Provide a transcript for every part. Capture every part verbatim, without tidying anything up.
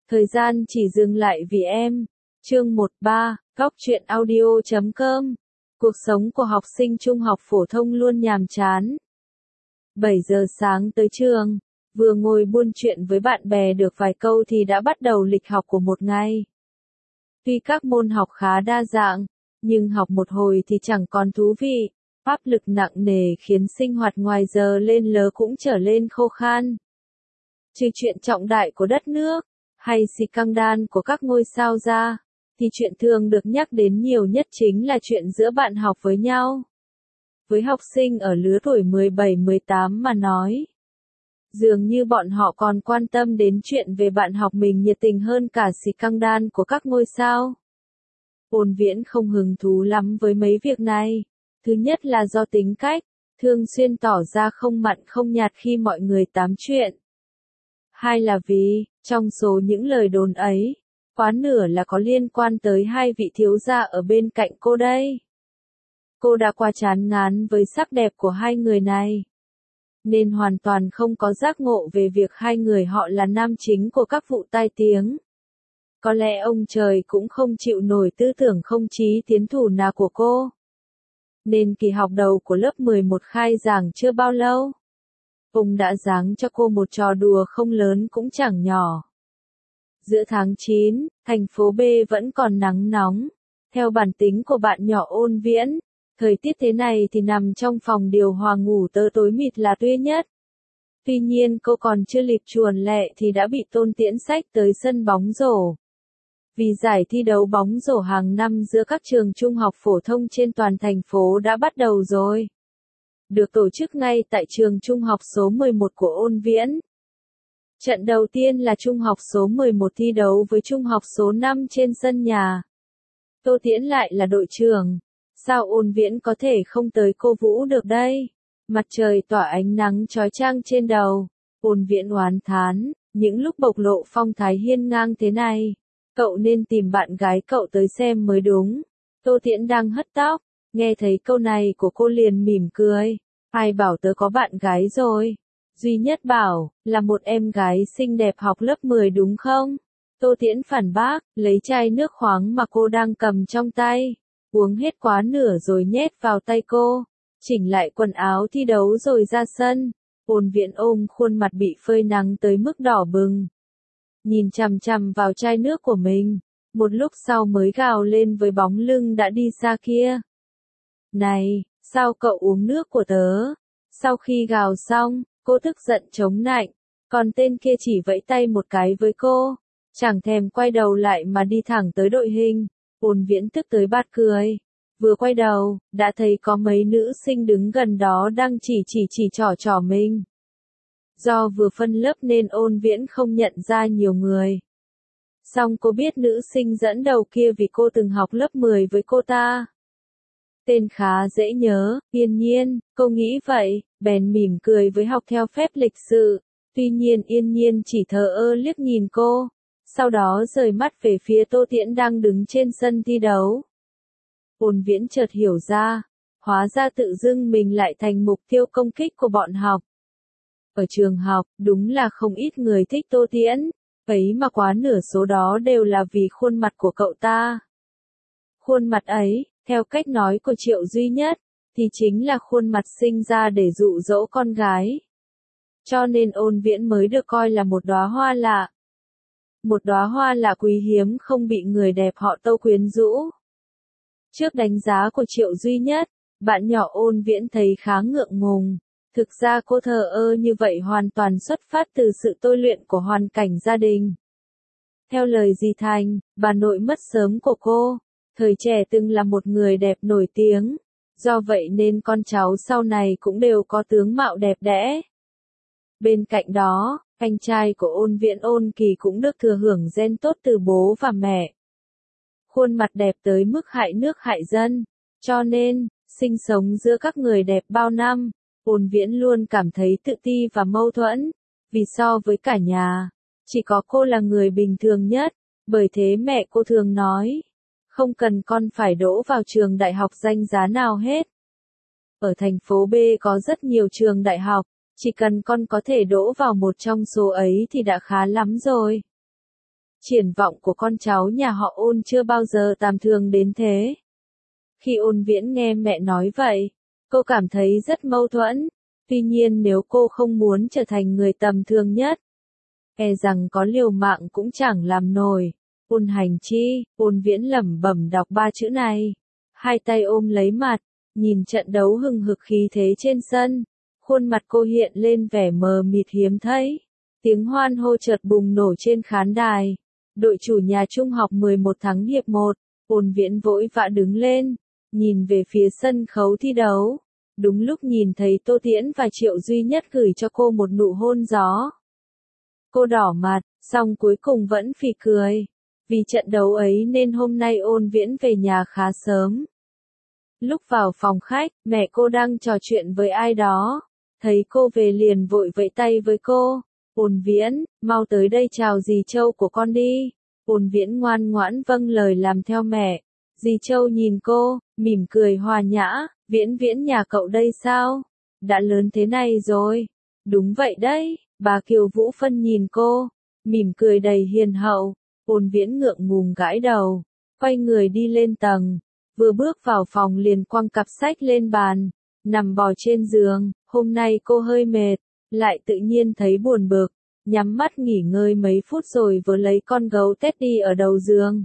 Thời gian chỉ dừng lại vì em. Chương một ba, góc truyện audio chấm com. Cuộc sống của học sinh trung học phổ thông luôn nhàm chán. bảy giờ sáng tới trường, vừa ngồi buôn chuyện với bạn bè được vài câu thì đã bắt đầu lịch học của một ngày. Tuy các môn học khá đa dạng, nhưng học một hồi thì chẳng còn thú vị, áp lực nặng nề khiến sinh hoạt ngoài giờ lên lớ cũng trở lên khô khan. Trừ chuyện trọng đại của đất nước, hay scandal của các ngôi sao ra, thì chuyện thường được nhắc đến nhiều nhất chính là chuyện giữa bạn học với nhau. Với học sinh ở lứa tuổi mười bảy mười tám mà nói, dường như bọn họ còn quan tâm đến chuyện về bạn học mình nhiệt tình hơn cả scandal của các ngôi sao. Ôn Viễn không hứng thú lắm với mấy việc này. Thứ nhất là do tính cách, thường xuyên tỏ ra không mặn không nhạt khi mọi người tám chuyện. Hai là vì, trong số những lời đồn ấy, quá nửa là có liên quan tới hai vị thiếu gia ở bên cạnh cô đây. Cô đã quá chán ngán với sắc đẹp của hai người này, nên hoàn toàn không có giác ngộ về việc hai người họ là nam chính của các vụ tai tiếng. Có lẽ ông trời cũng không chịu nổi tư tưởng không chí tiến thủ nào của cô. Nên kỳ học đầu của lớp mười một khai giảng chưa bao lâu, ông đã giáng cho cô một trò đùa không lớn cũng chẳng nhỏ. Giữa tháng chín, thành phố B vẫn còn nắng nóng. Theo bản tính của bạn nhỏ Ôn Viễn, thời tiết thế này thì nằm trong phòng điều hòa ngủ tơ tối mịt là tuyệt nhất. Tuy nhiên cô còn chưa kịp chuồn lẹ thì đã bị Tôn Tiễn xách tới sân bóng rổ. Vì giải thi đấu bóng rổ hàng năm giữa các trường trung học phổ thông trên toàn thành phố đã bắt đầu rồi. Được tổ chức ngay tại trường trung học số mười một của Ôn Viễn. Trận đầu tiên là trung học số mười một thi đấu với trung học số năm trên sân nhà. Tô Tiễn lại là đội trưởng. Sao Ôn Viễn có thể không tới cô vũ được đây? Mặt trời tỏa ánh nắng chói chang trên đầu. Ôn Viễn oán thán, những lúc bộc lộ phong thái hiên ngang thế này, cậu nên tìm bạn gái cậu tới xem mới đúng. Tô Tiễn đang hất tóc, nghe thấy câu này của cô liền mỉm cười. Ai bảo tớ có bạn gái rồi? Duy Nhất bảo, là một em gái xinh đẹp học lớp mười đúng không? Tô Tiễn phản bác, lấy chai nước khoáng mà cô đang cầm trong tay, uống hết quá nửa rồi nhét vào tay cô, chỉnh lại quần áo thi đấu rồi ra sân. Ôn Viễn ôm khuôn mặt bị phơi nắng tới mức đỏ bừng, nhìn chằm chằm vào chai nước của mình, một lúc sau mới gào lên với bóng lưng đã đi xa kia. Này, sao cậu uống nước của tớ? Sau khi gào xong, cô tức giận chống nạnh, còn tên kia chỉ vẫy tay một cái với cô, chẳng thèm quay đầu lại mà đi thẳng tới đội hình. Ôn Viễn tức tới bật cười, vừa quay đầu, đã thấy có mấy nữ sinh đứng gần đó đang chỉ chỉ chỉ trỏ trỏ mình. Do vừa phân lớp nên Ôn Viễn không nhận ra nhiều người. Song cô biết nữ sinh dẫn đầu kia vì cô từng học lớp mười với cô ta. Tên khá dễ nhớ, Yên Nhiên, cô nghĩ vậy, bèn mỉm cười với học theo phép lịch sự. Tuy nhiên Yên Nhiên chỉ thờ ơ liếc nhìn cô, sau đó rời mắt về phía Tô Tiễn đang đứng trên sân thi đấu. Ôn Viễn chợt hiểu ra, hóa ra tự dưng mình lại thành mục tiêu công kích của bọn học. Ở trường học, đúng là không ít người thích Tô Tiễn, ấy mà quá nửa số đó đều là vì khuôn mặt của cậu ta. Khuôn mặt ấy, theo cách nói của Triệu Duy Nhất, thì chính là khuôn mặt sinh ra để dụ dỗ con gái. Cho nên Ôn Viễn mới được coi là một đóa hoa lạ. Một đóa hoa lạ quý hiếm không bị người đẹp họ Tô quyến rũ. Trước đánh giá của Triệu Duy Nhất, bạn nhỏ Ôn Viễn thấy khá ngượng ngùng. Thực ra cô thờ ơ như vậy hoàn toàn xuất phát từ sự tôi luyện của hoàn cảnh gia đình. Theo lời dì Thành, bà nội mất sớm của cô, thời trẻ từng là một người đẹp nổi tiếng, do vậy nên con cháu sau này cũng đều có tướng mạo đẹp đẽ. Bên cạnh đó, anh trai của Ôn Viễn Ôn Kỳ cũng được thừa hưởng gen tốt từ bố và mẹ. Khuôn mặt đẹp tới mức hại nước hại dân, cho nên, sinh sống giữa các người đẹp bao năm, Ôn Viễn luôn cảm thấy tự ti và mâu thuẫn, vì so với cả nhà, chỉ có cô là người bình thường nhất, bởi thế mẹ cô thường nói, không cần con phải đỗ vào trường đại học danh giá nào hết. Ở thành phố B có rất nhiều trường đại học, chỉ cần con có thể đỗ vào một trong số ấy thì đã khá lắm rồi. triển vọng của con cháu nhà họ Ôn chưa bao giờ tầm thường đến thế. Khi Ôn Viễn nghe mẹ nói vậy, cô cảm thấy rất mâu thuẫn. Tuy nhiên nếu cô không muốn trở thành người tầm thường nhất, e rằng có liều mạng cũng chẳng làm nổi. Ôn Hành Chi, Ôn Viễn lẩm bẩm đọc ba chữ này. Hai tay ôm lấy mặt, nhìn trận đấu hừng hực khí thế trên sân. Khuôn mặt cô hiện lên vẻ mờ mịt hiếm thấy. Tiếng hoan hô chợt bùng nổ trên khán đài. Đội chủ nhà trung học mười một thắng hiệp một. Ôn Viễn vội vã đứng lên, nhìn về phía sân khấu thi đấu. Đúng lúc nhìn thấy Tô Tiễn và Triệu Duy Nhất gửi cho cô một nụ hôn gió. Cô đỏ mặt, song cuối cùng vẫn phì cười. Vì trận đấu ấy nên hôm nay Ôn Viễn về nhà khá sớm. Lúc vào phòng khách, mẹ cô đang trò chuyện với ai đó. Thấy cô về liền vội vẫy tay với cô. Ôn Viễn, mau tới đây chào dì Châu của con đi. Ôn Viễn ngoan ngoãn vâng lời làm theo mẹ. Dì Châu nhìn cô, mỉm cười hòa nhã. Viễn Viễn nhà cậu đây sao? Đã lớn thế này rồi. Đúng vậy đấy, bà Kiều Vũ Phân nhìn cô, mỉm cười đầy hiền hậu. Ôn Viễn ngượng ngùng gãi đầu, quay người đi lên tầng. Vừa bước vào phòng liền quăng cặp sách lên bàn, nằm bò trên giường. Hôm nay cô hơi mệt, lại tự nhiên thấy buồn bực, nhắm mắt nghỉ ngơi mấy phút rồi vừa lấy con gấu Teddy ở đầu giường.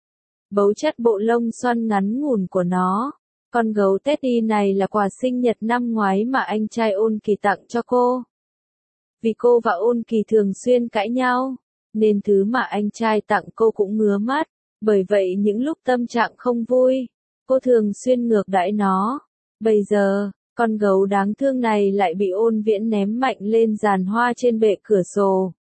Bấu chặt bộ lông xoăn ngắn ngủn của nó. Con gấu Teddy này là quà sinh nhật năm ngoái mà anh trai Ôn Kỳ tặng cho cô. Vì cô và Ôn Kỳ thường xuyên cãi nhau, nên thứ mà anh trai tặng cô cũng ngứa mắt. Bởi vậy những lúc tâm trạng không vui, cô thường xuyên ngược đãi nó. Bây giờ, con gấu đáng thương này lại bị Ôn Viễn ném mạnh lên giàn hoa trên bệ cửa sổ.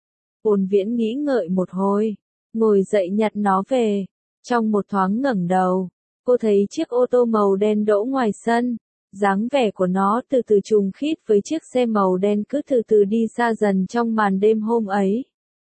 Ôn Viễn nghĩ ngợi một hồi, ngồi dậy nhặt nó về. Trong một thoáng ngẩng đầu, cô thấy chiếc ô tô màu đen đỗ ngoài sân. Dáng vẻ của nó từ từ trùng khít với chiếc xe màu đen cứ từ từ đi xa dần trong màn đêm hôm ấy.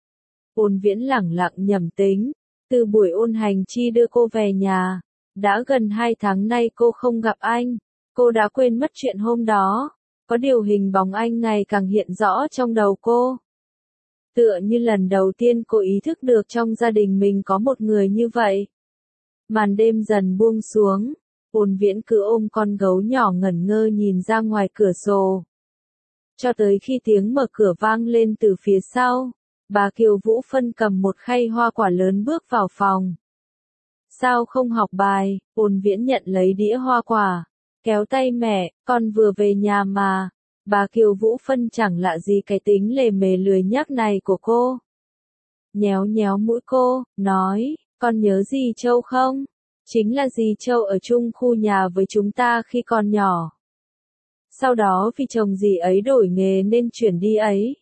Ôn Viễn lẳng lặng nhẩm tính, từ buổi Ôn Hành Chi đưa cô về nhà, đã gần hai tháng nay cô không gặp anh, cô đã quên mất chuyện hôm đó. Có điều hình bóng anh ngày càng hiện rõ trong đầu cô. Tựa như lần đầu tiên cô ý thức được trong gia đình mình có một người như vậy. Màn đêm dần buông xuống. Ôn Viễn cứ ôm con gấu nhỏ ngẩn ngơ nhìn ra ngoài cửa sổ. Cho tới khi tiếng mở cửa vang lên từ phía sau, bà Kiều Vũ Phân cầm một khay hoa quả lớn bước vào phòng. Sao không học bài? Ôn Viễn nhận lấy đĩa hoa quả, kéo tay mẹ, con vừa về nhà mà. Bà Kiều Vũ Phân chẳng lạ gì cái tính lề mề lười nhác này của cô. Nhéo nhéo mũi cô, nói, con nhớ dì Châu không? Chính là dì Châu ở chung khu nhà với chúng ta khi còn nhỏ. Sau đó vì chồng dì ấy đổi nghề nên chuyển đi ấy.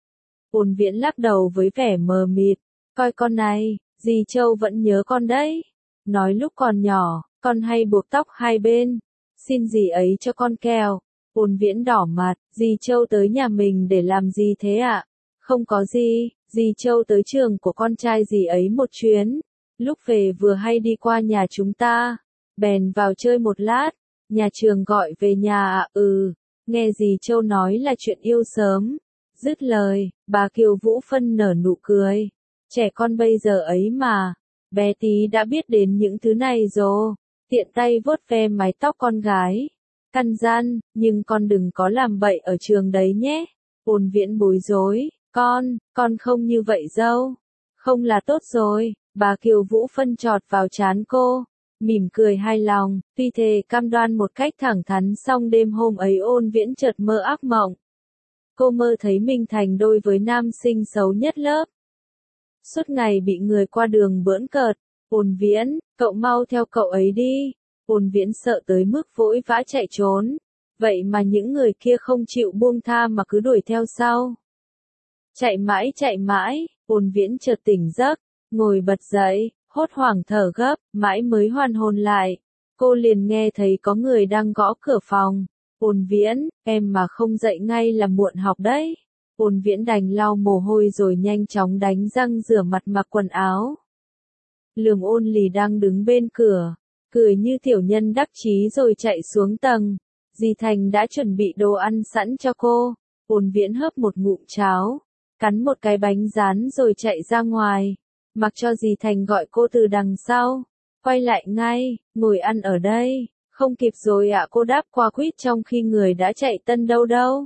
Ôn Viễn lắc đầu với vẻ mờ mịt, coi con này, dì Châu vẫn nhớ con đấy. Nói lúc còn nhỏ, con hay buộc tóc hai bên, xin dì ấy cho con kèo. Ôn Viễn đỏ mặt, dì Châu tới nhà mình để làm gì thế ạ? Không có gì, dì Châu tới trường của con trai dì ấy một chuyến. Lúc về vừa hay đi qua nhà chúng ta, bèn vào chơi một lát, nhà trường gọi về nhà ạ. À, ừ, nghe dì Châu nói là chuyện yêu sớm. Dứt lời, bà Kiều Vũ Phân nở nụ cười. Trẻ con bây giờ ấy mà, bé tí đã biết đến những thứ này rồi. Tiện tay vuốt ve mái tóc con gái. Căn gian, nhưng con đừng có làm bậy ở trường đấy nhé. Ôn Viễn bối rối, con, con không như vậy dâu. Không là tốt rồi. Bà Kiều Vũ Phân chọt vào trán cô, mỉm cười hài lòng, tuy thề cam đoan một cách thẳng thắn song đêm hôm ấy Ôn Viễn chợt mơ ác mộng. Cô mơ thấy mình thành đôi với nam sinh xấu nhất lớp. Suốt ngày bị người qua đường bỡn cợt, Ôn Viễn, cậu mau theo cậu ấy đi. Ôn Viễn sợ tới mức vội vã chạy trốn, vậy mà những người kia không chịu buông tha mà cứ đuổi theo sau. Chạy mãi chạy mãi, Ôn Viễn chợt tỉnh giấc. Ngồi bật dậy, hốt hoảng thở gấp, mãi mới hoàn hồn lại. Cô liền nghe thấy có người đang gõ cửa phòng. Ôn Viễn, em mà không dậy ngay là muộn học đấy. Ôn Viễn đành lau mồ hôi rồi nhanh chóng đánh răng rửa mặt mặc quần áo. Lường Ôn Lì đang đứng bên cửa, cười như tiểu nhân đắc chí rồi chạy xuống tầng. Dì Thành đã chuẩn bị đồ ăn sẵn cho cô. Ôn Viễn hớp một ngụm cháo, cắn một cái bánh rán rồi chạy ra ngoài. mặc cho dì Thành gọi cô từ đằng sau. Quay lại ngay, ngồi ăn ở đây. Không kịp rồi ạ, cô đáp qua quýt trong khi người đã chạy tân đâu đâu.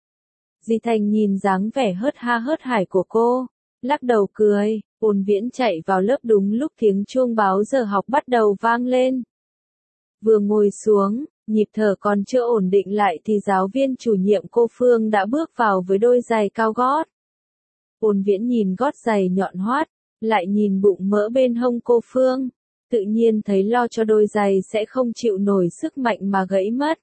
Dì Thành nhìn dáng vẻ hớt ha hớt hải của cô, lắc đầu cười. Ôn Viễn chạy vào lớp đúng lúc tiếng chuông báo giờ học bắt đầu vang lên. Vừa ngồi xuống, nhịp thở còn chưa ổn định lại thì giáo viên chủ nhiệm cô Phương đã bước vào với đôi giày cao gót. Ôn Viễn nhìn gót giày nhọn hoắt, lại nhìn bụng mỡ bên hông cô Phương, tự nhiên thấy lo cho đôi giày sẽ không chịu nổi sức mạnh mà gãy mất.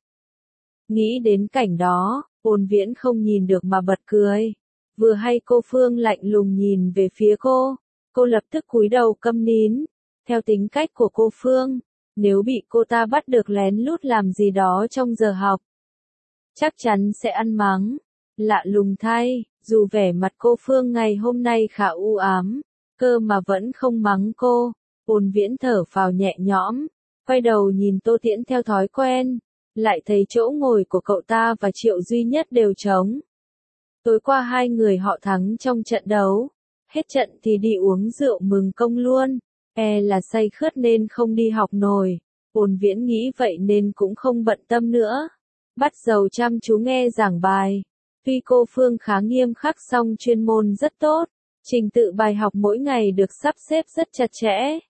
Nghĩ đến cảnh đó, Ôn Viễn không nhìn được mà bật cười. Vừa hay cô Phương lạnh lùng nhìn về phía cô, cô lập tức cúi đầu câm nín. Theo tính cách của cô Phương, nếu bị cô ta bắt được lén lút làm gì đó trong giờ học, chắc chắn sẽ ăn mắng. Lạ lùng thay, dù vẻ mặt cô Phương ngày hôm nay khá u ám, cơ mà vẫn không mắng cô. Ôn Viễn thở phào nhẹ nhõm, quay đầu nhìn Tô Tiễn theo thói quen, lại thấy chỗ ngồi của cậu ta và Triệu Duy Nhất đều trống. Tối qua hai người họ thắng trong trận đấu, hết trận thì đi uống rượu mừng công luôn, e là say khướt nên không đi học nổi. Ôn Viễn nghĩ vậy nên cũng không bận tâm nữa, bắt đầu chăm chú nghe giảng bài. Tuy cô Phương khá nghiêm khắc song chuyên môn rất tốt, trình tự bài học mỗi ngày được sắp xếp rất chặt chẽ.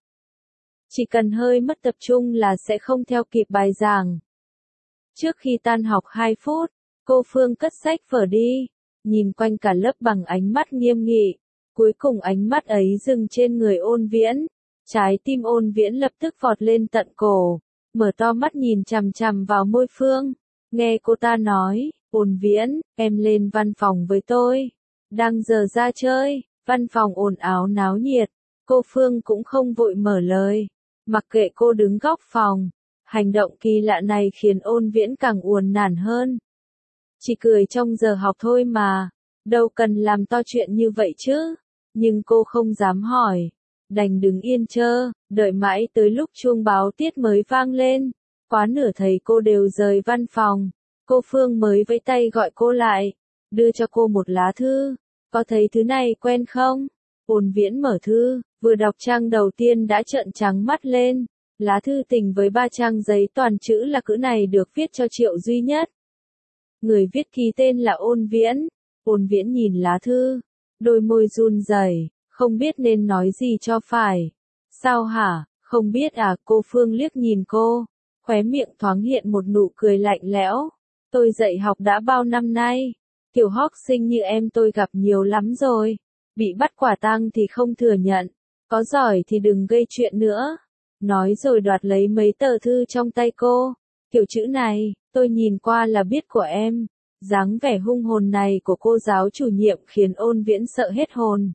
Chỉ cần hơi mất tập trung là sẽ không theo kịp bài giảng. Trước khi tan học hai phút, cô Phương cất sách vở đi, nhìn quanh cả lớp bằng ánh mắt nghiêm nghị. Cuối cùng ánh mắt ấy dừng trên người Ôn Viễn. Trái tim Ôn Viễn lập tức vọt lên tận cổ, mở to mắt nhìn chằm chằm vào môi Phương. Nghe cô ta nói, Ôn Viễn, em lên văn phòng với tôi. Đang giờ ra chơi, văn phòng ồn ào náo nhiệt. Cô Phương cũng không vội mở lời, mặc kệ cô đứng góc phòng. Hành động kỳ lạ này khiến Ôn Viễn càng uồn nản hơn. Chỉ cười trong giờ học thôi mà, đâu cần làm to chuyện như vậy chứ. Nhưng cô không dám hỏi, đành đứng yên chơ, đợi mãi tới lúc chuông báo tiết mới vang lên. Quá nửa thầy cô đều rời văn phòng, cô Phương mới vẫy tay gọi cô lại, đưa cho cô một lá thư. Có thấy thứ này quen không? Ôn Viễn mở thư, vừa đọc trang đầu tiên đã trợn trắng mắt lên. Lá thư tình với ba trang giấy toàn chữ là cữ này được viết cho Triệu Duy Nhất. Người viết ký tên là Ôn Viễn. Ôn Viễn nhìn lá thư, đôi môi run rẩy, không biết nên nói gì cho phải. Sao hả, không biết à? Cô Phương liếc nhìn cô, khóe miệng thoáng hiện một nụ cười lạnh lẽo. Tôi dạy học đã bao năm nay, kiểu học sinh như em tôi gặp nhiều lắm rồi. Bị bắt quả tang thì không thừa nhận, có giỏi thì đừng gây chuyện nữa. Nói rồi đoạt lấy mấy tờ thư trong tay cô. Kiểu chữ này, tôi nhìn qua là biết của em. Dáng vẻ hung hồn này của cô giáo chủ nhiệm khiến Ôn Viễn sợ hết hồn.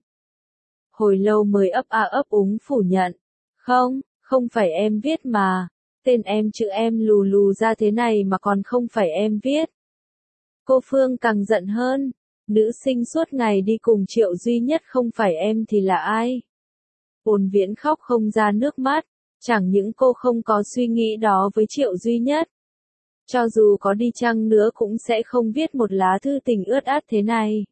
Hồi lâu mới ấp a ấp úng phủ nhận. Không, không phải em viết mà. Tên em chữ em lù lù ra thế này mà còn không phải em viết. Cô Phương càng giận hơn. Nữ sinh suốt ngày đi cùng Triệu Duy Nhất không phải em thì là ai? Ôn Viễn khóc không ra nước mắt. Chẳng những cô không có suy nghĩ đó với Triệu Duy Nhất, cho dù có đi chăng nữa cũng sẽ không viết một lá thư tình ướt át thế này.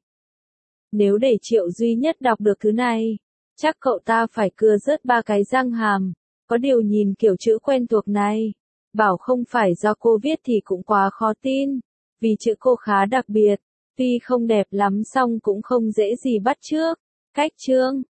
Nếu để Triệu Duy Nhất đọc được thứ này, chắc cậu ta phải cưa rớt ba cái răng hàm. Có điều nhìn kiểu chữ quen thuộc này, bảo không phải do cô viết thì cũng quá khó tin, vì chữ cô khá đặc biệt, tuy không đẹp lắm song cũng không dễ gì bắt chước. Cách chương